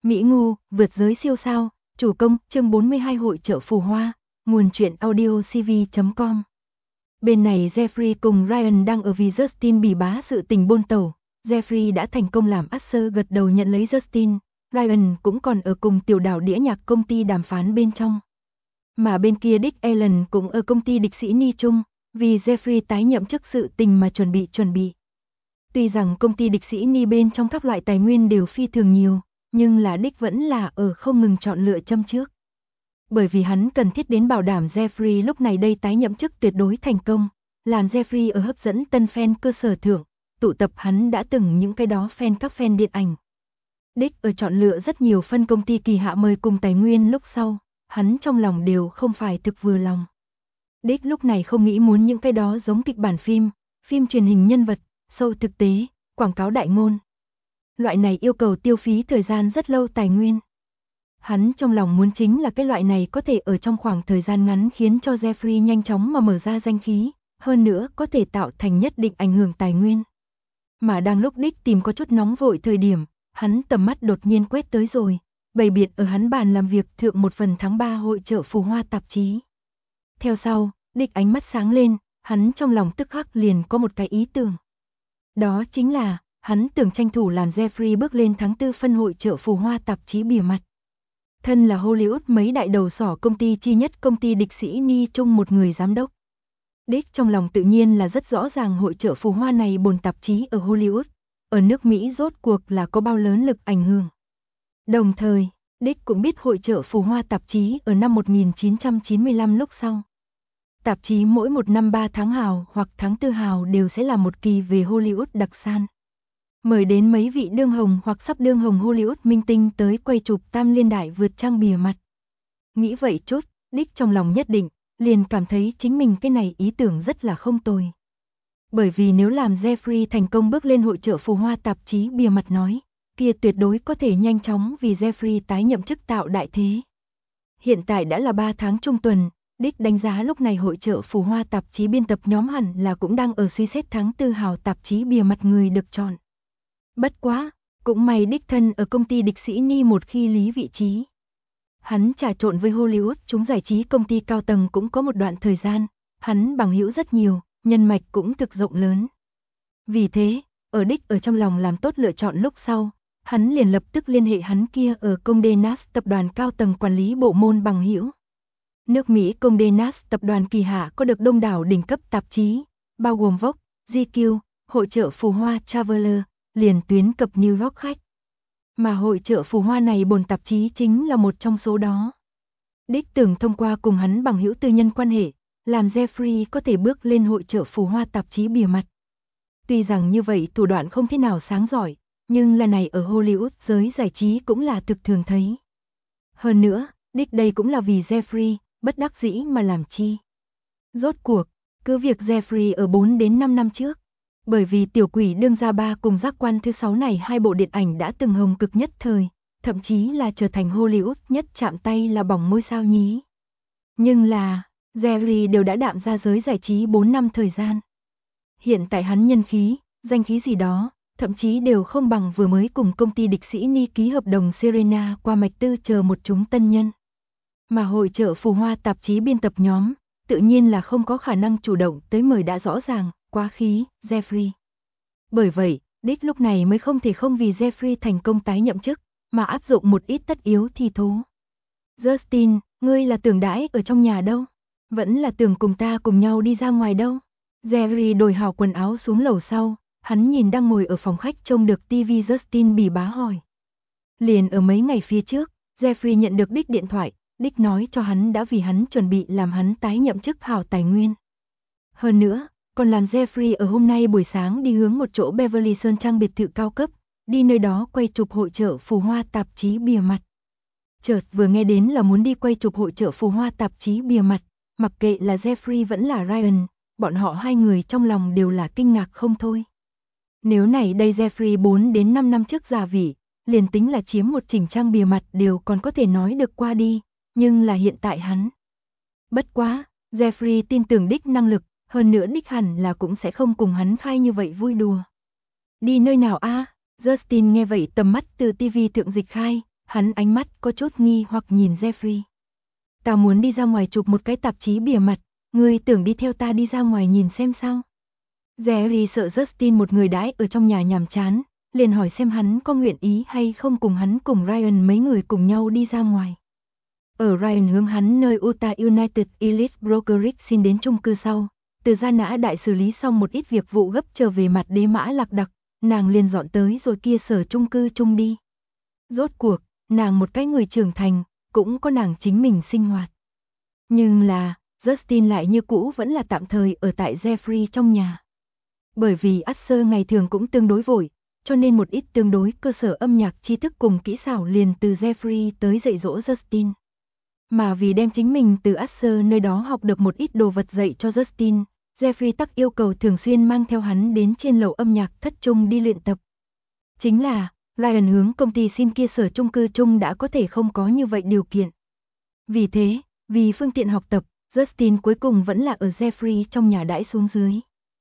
Mỹ Ngu, vượt giới siêu sao, chủ công, chương 42 hội chợ phù hoa, nguồn truyện audio cv.com. Bên này Jeffrey cùng Ryan đang ở vì Justin bỉ bá sự tình bôn tẩu. Jeffrey đã thành công làm Asher gật đầu nhận lấy Justin, Ryan cũng còn ở cùng tiểu đảo đĩa nhạc công ty đàm phán bên trong. Mà bên kia Dick Allen cũng ở công ty địch sĩ Ni Trung, vì Jeffrey tái nhậm chức sự tình mà chuẩn bị. Tuy rằng công ty địch sĩ Ni bên trong các loại tài nguyên đều phi thường nhiều, nhưng là Dick vẫn là ở không ngừng chọn lựa châm trước. Bởi vì hắn cần thiết đến bảo đảm Jeffrey lúc này đây tái nhậm chức tuyệt đối thành công, làm Jeffrey ở hấp dẫn tân fan cơ sở thượng, tụ tập hắn đã từng những cái đó các fan điện ảnh. Dick ở chọn lựa rất nhiều phân công ty kỳ hạ mời cùng tài nguyên lúc sau, hắn trong lòng đều không phải thực vừa lòng. Dick lúc này không nghĩ muốn những cái đó giống kịch bản phim truyền hình nhân vật, show thực tế, quảng cáo đại ngôn. Loại này yêu cầu tiêu phí thời gian rất lâu tài nguyên. Hắn trong lòng muốn chính là cái loại này có thể ở trong khoảng thời gian ngắn khiến cho Jeffrey nhanh chóng mà mở ra danh khí, hơn nữa có thể tạo thành nhất định ảnh hưởng tài nguyên. Mà đang lúc Dick tìm có chút nóng vội thời điểm, hắn tầm mắt đột nhiên quét tới rồi, bày biện ở hắn bàn làm việc thượng một phần tháng 3 hội chợ phù hoa tạp chí. Theo sau, Dick ánh mắt sáng lên, hắn trong lòng tức khắc liền có một cái ý tưởng. Đó chính là, hắn tưởng tranh thủ làm Jeffrey bước lên tháng 4 phân hội chợ phù hoa tạp chí bìa mặt. Thân là Hollywood mấy đại đầu sỏ công ty chi nhất công ty địch sĩ Ni Trung một người giám đốc. Dick trong lòng tự nhiên là rất rõ ràng hội chợ phù hoa này bồn tạp chí ở Hollywood, ở nước Mỹ rốt cuộc là có bao lớn lực ảnh hưởng. Đồng thời, Dick cũng biết hội chợ phù hoa tạp chí ở năm 1995 lúc sau. Tạp chí mỗi một năm 3 tháng hào hoặc tháng 4 hào đều sẽ là một kỳ về Hollywood đặc san. Mời đến mấy vị đương hồng hoặc sắp đương hồng Hollywood minh tinh tới quay chụp tam liên đại vượt trang bìa mặt. Nghĩ vậy chút, Dick trong lòng nhất định, liền cảm thấy chính mình cái này ý tưởng rất là không tồi. Bởi vì nếu làm Jeffrey thành công bước lên hội chợ phù hoa tạp chí bìa mặt nói, kia tuyệt đối có thể nhanh chóng vì Jeffrey tái nhậm chức tạo đại thế. Hiện tại đã là 3 tháng trung tuần, Dick đánh giá lúc này hội chợ phù hoa tạp chí biên tập nhóm hẳn là cũng đang ở suy xét tháng 4 hào tạp chí bìa mặt người được chọn. Bất quá, cũng may Dick thân ở công ty địch sĩ Ni một khi lý vị trí. Hắn trà trộn với Hollywood chúng giải trí công ty cao tầng cũng có một đoạn thời gian, hắn bằng hữu rất nhiều, nhân mạch cũng thực rộng lớn. Vì thế, ở Dick ở trong lòng làm tốt lựa chọn lúc sau, hắn liền lập tức liên hệ hắn kia ở Condé Nast tập đoàn cao tầng quản lý bộ môn bằng hữu. Nước Mỹ Condé Nast tập đoàn kỳ hạ có được đông đảo đỉnh cấp tạp chí, bao gồm Vogue, GQ, hội chợ phù hoa Traveler, liền tuyến cập New York khách. Mà hội chợ phù hoa này bồn tạp chí chính là một trong số đó. Dick tưởng thông qua cùng hắn bằng hữu tư nhân quan hệ, làm Jeffrey có thể bước lên hội chợ phù hoa tạp chí bìa mặt. Tuy rằng như vậy thủ đoạn không thế nào sáng giỏi, nhưng lần này ở Hollywood giới giải trí cũng là thực thường thấy. Hơn nữa, Dick đây cũng là vì Jeffrey, bất đắc dĩ mà làm chi. Rốt cuộc, cứ việc Jeffrey ở 4 đến 5 năm trước, bởi vì Tiểu Quỷ đương gia 3 cùng Giác quan thứ 6 này hai bộ điện ảnh đã từng hồng cực nhất thời, thậm chí là trở thành Hollywood nhất chạm tay là bỏng ngôi sao nhí. Nhưng là, Jerry đều đã đạm ra giới giải trí 4 năm thời gian. Hiện tại hắn nhân khí, danh khí gì đó, thậm chí đều không bằng vừa mới cùng công ty địch sĩ Ni ký hợp đồng Serena qua mạch tư chờ một chúng tân nhân. Mà hội chợ phù hoa tạp chí biên tập nhóm, tự nhiên là không có khả năng chủ động tới mời đã rõ ràng, quá khí, Jeffrey. Bởi vậy, Dick lúc này mới không thể không vì Jeffrey thành công tái nhậm chức, mà áp dụng một ít tất yếu thi thố. Justin, ngươi là tưởng đãi ở trong nhà đâu? Vẫn là tưởng cùng ta cùng nhau đi ra ngoài đâu? Jerry đổi hào quần áo xuống lầu sau, hắn nhìn đang ngồi ở phòng khách trông được TV Justin bỉ bá hỏi. Liền ở mấy ngày phía trước, Jeffrey nhận được Dick điện thoại, Dick nói cho hắn đã vì hắn chuẩn bị làm hắn tái nhậm chức hào tài nguyên. Hơn nữa, còn làm Jeffrey ở hôm nay buổi sáng đi hướng một chỗ Beverly Sơn trang biệt thự cao cấp, đi nơi đó quay chụp hội chợ phù hoa tạp chí bìa mặt. Chợt vừa nghe đến là muốn đi quay chụp hội chợ phù hoa tạp chí bìa mặt, mặc kệ là Jeffrey vẫn là Ryan, bọn họ hai người trong lòng đều là kinh ngạc không thôi. Nếu này đây Jeffrey 4 đến 5 năm trước già vị, liền tính là chiếm một chỉnh trang bìa mặt đều còn có thể nói được qua đi, nhưng là hiện tại hắn. Bất quá, Jeffrey tin tưởng Dick năng lực, hơn nữa Dick hẳn là cũng sẽ không cùng hắn khai như vậy vui đùa. Đi nơi nào a? Justin nghe vậy tầm mắt từ TV thượng dịch khai, Hắn ánh mắt có chút nghi hoặc nhìn Jeffrey. Tao muốn đi ra ngoài chụp một cái tạp chí bìa mặt, ngươi tưởng đi theo ta đi ra ngoài nhìn xem sao? Jerry sợ Justin một người đãi ở trong nhà nhàm chán, liền hỏi xem hắn có nguyện ý hay không cùng hắn cùng Ryan mấy người cùng nhau đi ra ngoài. Ở Ryan hướng hắn nơi Utah United Elite Brokerage xin đến chung cư sau, từ gia nã đại xử lý xong một ít việc vụ gấp trở về mặt đế mã lạc đặc, nàng liền dọn tới rồi kia sở chung cư chung đi. Rốt cuộc, nàng một cái người trưởng thành, cũng có nàng chính mình sinh hoạt. Nhưng là, Justin lại như cũ vẫn là tạm thời ở tại Jeffrey trong nhà. Bởi vì Asher ngày thường cũng tương đối vội, cho nên một ít tương đối cơ sở âm nhạc tri thức cùng kỹ xảo liền từ Jeffrey tới dạy dỗ Justin. Mà vì đem chính mình từ Asher nơi đó học được một ít đồ vật dạy cho Justin, Jeffrey tắc yêu cầu thường xuyên mang theo hắn đến trên lầu âm nhạc thất trung đi luyện tập. Chính là, Ryan hướng công ty xin kia sở chung cư chung đã có thể không có như vậy điều kiện. Vì thế, vì phương tiện học tập, Justin cuối cùng vẫn là ở Jeffrey trong nhà đãi xuống dưới.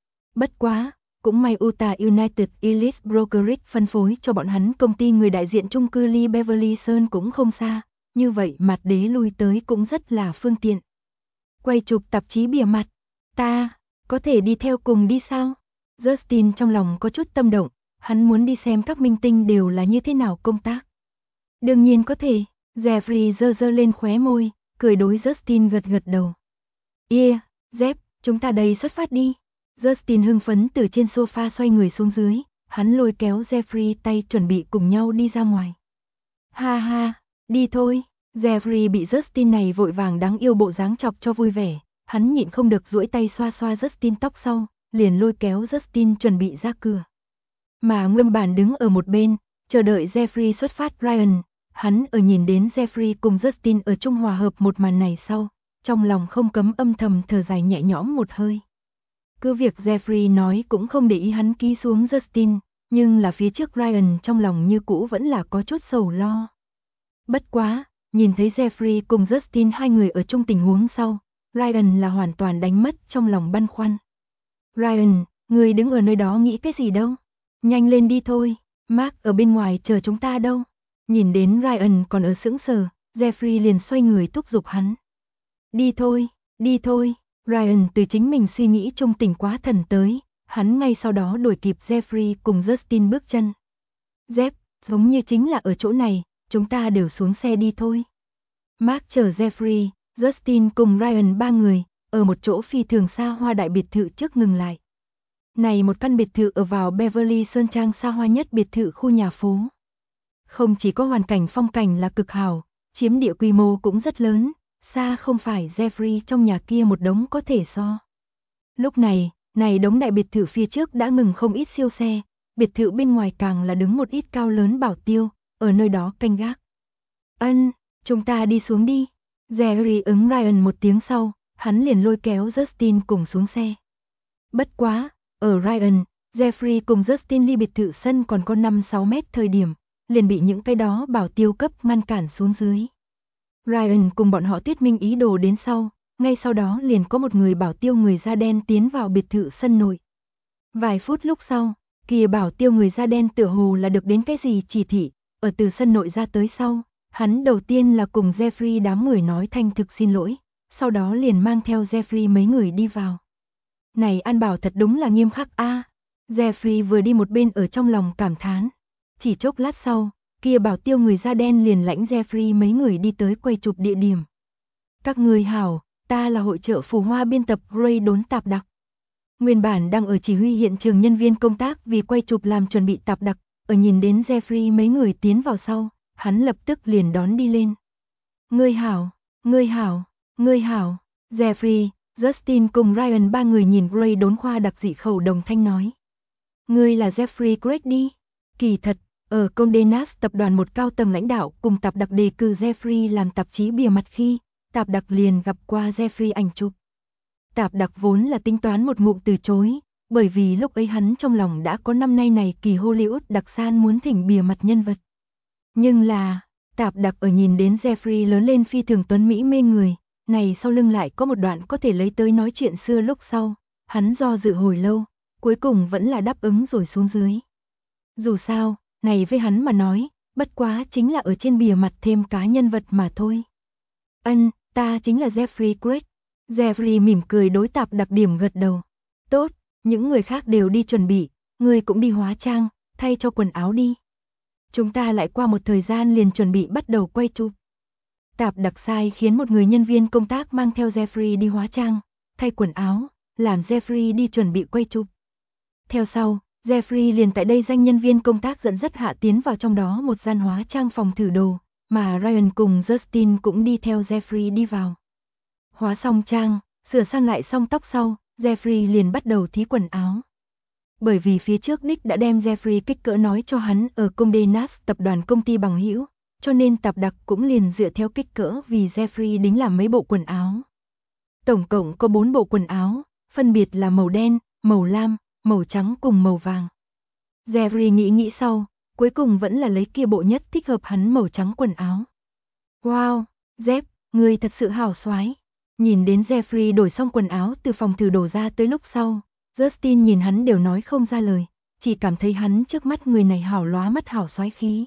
Bất quá, cũng may Utah United Elite Brokerage phân phối cho bọn hắn công ty người đại diện chung cư Lee Beverly Sơn cũng không xa, như vậy mặt đế lui tới cũng rất là phương tiện. Quay chụp tạp chí bìa mặt, ta, có thể đi theo cùng đi sao? Justin trong lòng có chút tâm động, hắn muốn đi xem các minh tinh đều là như thế nào công tác. Đương nhiên có thể, Jeffrey giơ lên khóe môi, cười đối Justin gật gật đầu. Yeah, Jeff, chúng ta đây xuất phát đi. Justin hưng phấn từ trên sofa xoay người xuống dưới, hắn lôi kéo Jeffrey tay chuẩn bị cùng nhau đi ra ngoài. Ha ha, đi thôi. Jeffrey bị Justin này vội vàng đáng yêu bộ dáng chọc cho vui vẻ, hắn nhịn không được duỗi tay xoa xoa Justin tóc sau, liền lôi kéo Justin chuẩn bị ra cửa. Mà nguyên bản đứng ở một bên, chờ đợi Jeffrey xuất phát Ryan, hắn ở nhìn đến Jeffrey cùng Justin ở chung hòa hợp một màn này sau, trong lòng không cấm âm thầm thở dài nhẹ nhõm một hơi. Cứ việc Jeffrey nói cũng không để ý hắn ký xuống Justin, nhưng là phía trước Ryan trong lòng như cũ vẫn là có chút sầu lo. Bất quá, nhìn thấy Jeffrey cùng Justin hai người ở chung tình huống sau, Ryan là hoàn toàn đánh mất trong lòng băn khoăn. Ryan, người đứng ở nơi đó nghĩ cái gì đâu? Nhanh lên đi thôi, Mark ở bên ngoài chờ chúng ta đâu. Nhìn đến Ryan còn ở sững sờ, Jeffrey liền xoay người thúc giục hắn. Đi thôi, đi thôi. Ryan từ chính mình suy nghĩ trung tỉnh quá thần tới, hắn ngay sau đó đuổi kịp Jeffrey cùng Justin bước chân. Jeff, giống như chính là ở chỗ này, chúng ta đều xuống xe đi thôi. Mark chở Jeffrey, Justin cùng Ryan ba người, ở một chỗ phi thường xa hoa đại biệt thự trước ngừng lại. Này một căn biệt thự ở vào Beverly Sơn Trang xa hoa nhất biệt thự khu nhà phố. Không chỉ có hoàn cảnh phong cảnh là cực hảo, chiếm địa quy mô cũng rất lớn, xa không phải Jeffrey trong nhà kia một đống có thể so. Lúc này, đống đại biệt thự phía trước đã ngừng không ít siêu xe, biệt thự bên ngoài càng là đứng một ít cao lớn bảo tiêu, ở nơi đó canh gác. Chúng ta đi xuống đi. Jerry ứng Ryan một tiếng sau, hắn liền lôi kéo Justin cùng xuống xe. Bất quá, ở Ryan, Jeffrey cùng Justin ly biệt thự sân còn có 5-6 mét thời điểm, liền bị những cái đó bảo tiêu cấp ngăn cản xuống dưới. Ryan cùng bọn họ thuyết minh ý đồ đến sau, ngay sau đó liền có một người bảo tiêu người da đen tiến vào biệt thự sân nội. Vài phút lúc sau, kia bảo tiêu người da đen tựa hồ là được đến cái gì chỉ thị, ở từ sân nội ra tới sau, hắn đầu tiên là cùng Jeffrey đám người nói thanh thực xin lỗi, sau đó liền mang theo Jeffrey mấy người đi vào. Này An Bảo thật đúng là nghiêm khắc a. Jeffrey vừa đi một bên ở trong lòng cảm thán. Chỉ chốc lát sau, kia bảo tiêu người da đen liền lãnh Jeffrey mấy người đi tới quay chụp địa điểm. Các người hảo, ta là hội chợ phù hoa biên tập Ray Đốn Tạp Đặc. Nguyên bản đang ở chỉ huy hiện trường nhân viên công tác vì quay chụp làm chuẩn bị tạp đặc, ở nhìn đến Jeffrey mấy người tiến vào sau, hắn lập tức liền đón đi lên. Ngươi hảo, ngươi hảo, ngươi hảo. Jeffrey, Justin cùng Ryan ba người nhìn Ray Đốn khoa đặc dị khẩu đồng thanh nói. Ngươi là Jeffrey Craig đi. Kỳ thật, ở Condé Nast tập đoàn một cao tầng lãnh đạo cùng tạp đặc đề cử Jeffrey làm tạp chí bìa mặt khi, tạp đặc liền gặp qua Jeffrey ảnh chụp. Tạp đặc vốn là tính toán một ngụm từ chối, bởi vì lúc ấy hắn trong lòng đã có năm nay này kỳ Hollywood đặc san muốn thỉnh bìa mặt nhân vật. Nhưng là, tạp đặc ở nhìn đến Jeffrey lớn lên phi thường tuấn mỹ mê người, này sau lưng lại có một đoạn có thể lấy tới nói chuyện xưa lúc sau, hắn do dự hồi lâu, cuối cùng vẫn là đáp ứng rồi xuống dưới. Dù sao, này với hắn mà nói, bất quá chính là ở trên bìa mặt thêm cá nhân vật mà thôi. Ta chính là Jeffrey Craig. Jeffrey mỉm cười đối Tạp Đặc điểm gật đầu. Tốt, những người khác đều đi chuẩn bị, ngươi cũng đi hóa trang, thay cho quần áo đi. Chúng ta lại qua một thời gian liền chuẩn bị bắt đầu quay chụp. Tạp Đặc sai khiến một người nhân viên công tác mang theo Jeffrey đi hóa trang, thay quần áo, làm Jeffrey đi chuẩn bị quay chụp. Theo sau, Jeffrey liền tại đây danh nhân viên công tác dẫn dắt hạ tiến vào trong đó một gian hóa trang phòng thử đồ, mà Ryan cùng Justin cũng đi theo Jeffrey đi vào. Hóa xong trang, sửa sang lại xong tóc sau, Jeffrey liền bắt đầu thí quần áo. Bởi vì phía trước Nick đã đem Jeffrey kích cỡ nói cho hắn ở Condé Nast tập đoàn công ty bằng hữu, cho nên Tạp Đặc cũng liền dựa theo kích cỡ vì Jeffrey đính làm mấy bộ quần áo. Tổng cộng có 4 bộ quần áo, phân biệt là màu đen, màu lam, màu trắng cùng màu vàng. Jeffrey nghĩ sau, cuối cùng vẫn là lấy kia bộ nhất thích hợp hắn màu trắng quần áo. Wow, Jeff, ngươi thật sự hào xoái. Nhìn đến Jeffrey đổi xong quần áo từ phòng thử đồ ra tới lúc sau, Justin nhìn hắn đều nói không ra lời, chỉ cảm thấy hắn trước mắt người này hảo lóa mắt hảo xoái khí.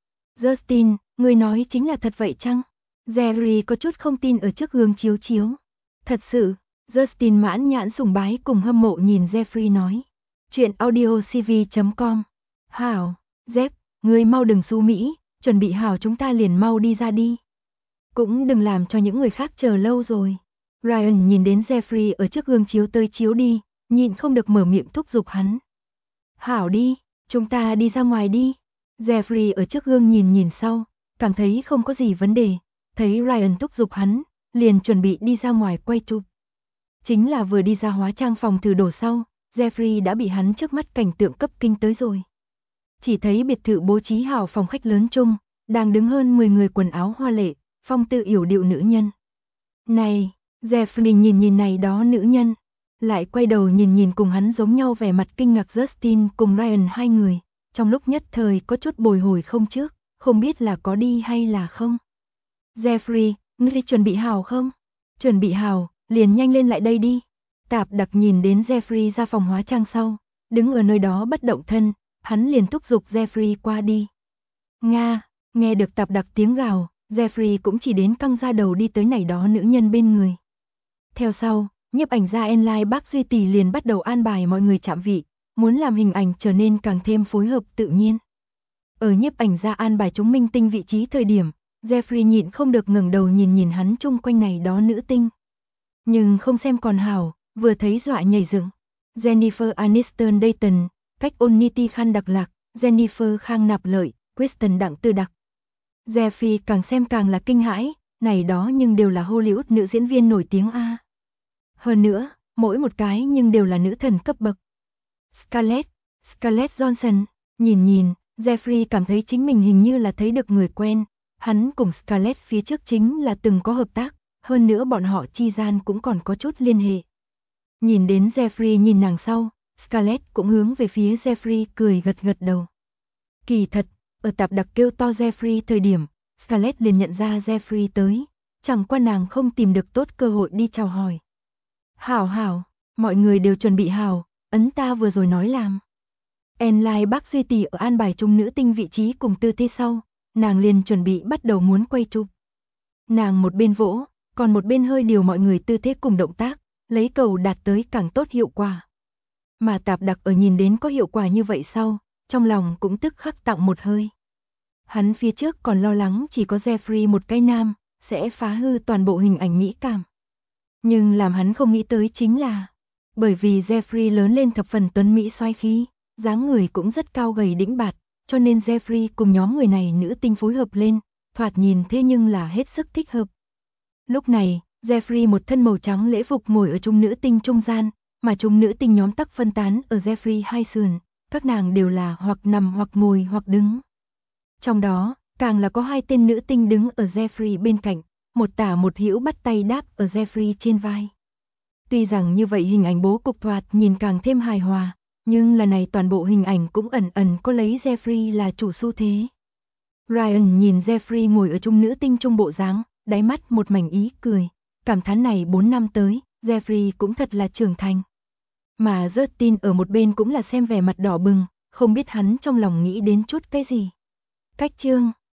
Justin, ngươi nói chính là thật vậy chăng? Jeffrey có chút không tin ở trước gương chiếu chiếu. Thật sự, Justin mãn nhãn sùng bái cùng hâm mộ nhìn Jeffrey nói. Chuyện audiocv.com. Hảo, Jeff, ngươi mau đừng su mỹ, chuẩn bị hảo chúng ta liền mau đi ra đi. Cũng đừng làm cho những người khác chờ lâu rồi. Ryan nhìn đến Jeffrey ở trước gương chiếu tới chiếu đi, nhịn không được mở miệng thúc giục hắn. Hảo đi, chúng ta đi ra ngoài đi. Jeffrey ở trước gương nhìn sau, cảm thấy không có gì vấn đề, thấy Ryan thúc giục hắn, liền chuẩn bị đi ra ngoài quay chụp. Chính là vừa đi ra hóa trang phòng thử đồ sau, Jeffrey đã bị hắn trước mắt cảnh tượng cấp kinh tới rồi. Chỉ thấy biệt thự bố trí hảo phòng khách lớn chung, đang đứng hơn 10 người quần áo hoa lệ, phong tư yểu điệu nữ nhân. Này, Jeffrey nhìn này đó nữ nhân, lại quay đầu nhìn cùng hắn giống nhau vẻ mặt kinh ngạc Justin cùng Ryan hai người, trong lúc nhất thời có chút bồi hồi không trước, không biết là có đi hay là không. Jeffrey, ngươi chuẩn bị hảo không? Chuẩn bị hảo, liền nhanh lên lại đây đi. Tạp Đặc nhìn đến Jeffrey ra phòng hóa trang sau, đứng ở nơi đó bất động thân, hắn liền thúc giục Jeffrey qua đi. Nga, nghe được Tạp Đặc tiếng gào, Jeffrey cũng chỉ đến căng ra đầu đi tới này đó nữ nhân bên người. Theo sau, nhiếp ảnh gia Enlai Bác Duy Tỷ liền bắt đầu an bài mọi người chạm vị, muốn làm hình ảnh trở nên càng thêm phối hợp tự nhiên. Ở nhiếp ảnh gia an bài chúng minh tinh vị trí thời điểm, Jeffrey nhịn không được ngẩng đầu nhìn hắn chung quanh này đó nữ tinh. Nhưng không xem còn hảo, vừa thấy dọa nhảy dựng. Jennifer Aniston Dayton, Cách Ôn Niti Khan Đặc Lạc, Jennifer Khang Nạp Lợi, Kristen Đặng Tư Đặc. Jeffrey càng xem càng là kinh hãi, này đó nhưng đều là Hollywood nữ diễn viên nổi tiếng a. Hơn nữa, mỗi một cái nhưng đều là nữ thần cấp bậc. Scarlett Johansson, nhìn, Jeffrey cảm thấy chính mình hình như là thấy được người quen, hắn cùng Scarlett phía trước chính là từng có hợp tác, hơn nữa bọn họ chi gian cũng còn có chút liên hệ. Nhìn đến Jeffrey nhìn nàng sau, Scarlett cũng hướng về phía Jeffrey cười gật đầu. Kỳ thật, ở Tạp Đặc kêu to Jeffrey thời điểm, Scarlett liền nhận ra Jeffrey tới, chẳng qua nàng không tìm được tốt cơ hội đi chào hỏi. Hảo, mọi người đều chuẩn bị hảo, ấn ta vừa rồi nói làm. Enlai Bác Duy Tỷ ở an bài chung nữ tinh vị trí cùng tư thế sau, nàng liền chuẩn bị bắt đầu muốn quay chụp. Nàng một bên vỗ, còn một bên hơi điều mọi người tư thế cùng động tác, lấy cầu đạt tới càng tốt hiệu quả. Mà Tạp Đặc ở nhìn đến có hiệu quả như vậy sau, trong lòng cũng tức khắc tặng một hơi. Hắn phía trước còn lo lắng chỉ có Jeffrey một cái nam, sẽ phá hư toàn bộ hình ảnh mỹ cảm. Nhưng làm hắn không nghĩ tới chính là, bởi vì Jeffrey lớn lên thập phần tuấn mỹ xoái khí, dáng người cũng rất cao gầy đĩnh bạt, cho nên Jeffrey cùng nhóm người này nữ tinh phối hợp lên, thoạt nhìn thế nhưng là hết sức thích hợp. Lúc này, Jeffrey một thân màu trắng lễ phục ngồi ở chung nữ tinh trung gian, mà chung nữ tinh nhóm tắc phân tán ở Jeffrey hai sườn, các nàng đều là hoặc nằm hoặc ngồi hoặc đứng. Trong đó, càng là có hai tên nữ tinh đứng ở Jeffrey bên cạnh, một tả một hữu bắt tay đáp ở Jeffrey trên vai. Tuy rằng như vậy hình ảnh bố cục thoạt nhìn càng thêm hài hòa, nhưng lần này toàn bộ hình ảnh cũng ẩn có lấy Jeffrey là chủ xu thế. Ryan nhìn Jeffrey ngồi ở chung nữ tinh trung bộ dáng, đáy mắt một mảnh ý cười, cảm thán này 4 năm tới, Jeffrey cũng thật là trưởng thành. Mà Justin ở một bên cũng là xem vẻ mặt đỏ bừng, không biết hắn trong lòng nghĩ đến chút cái gì. cách chương.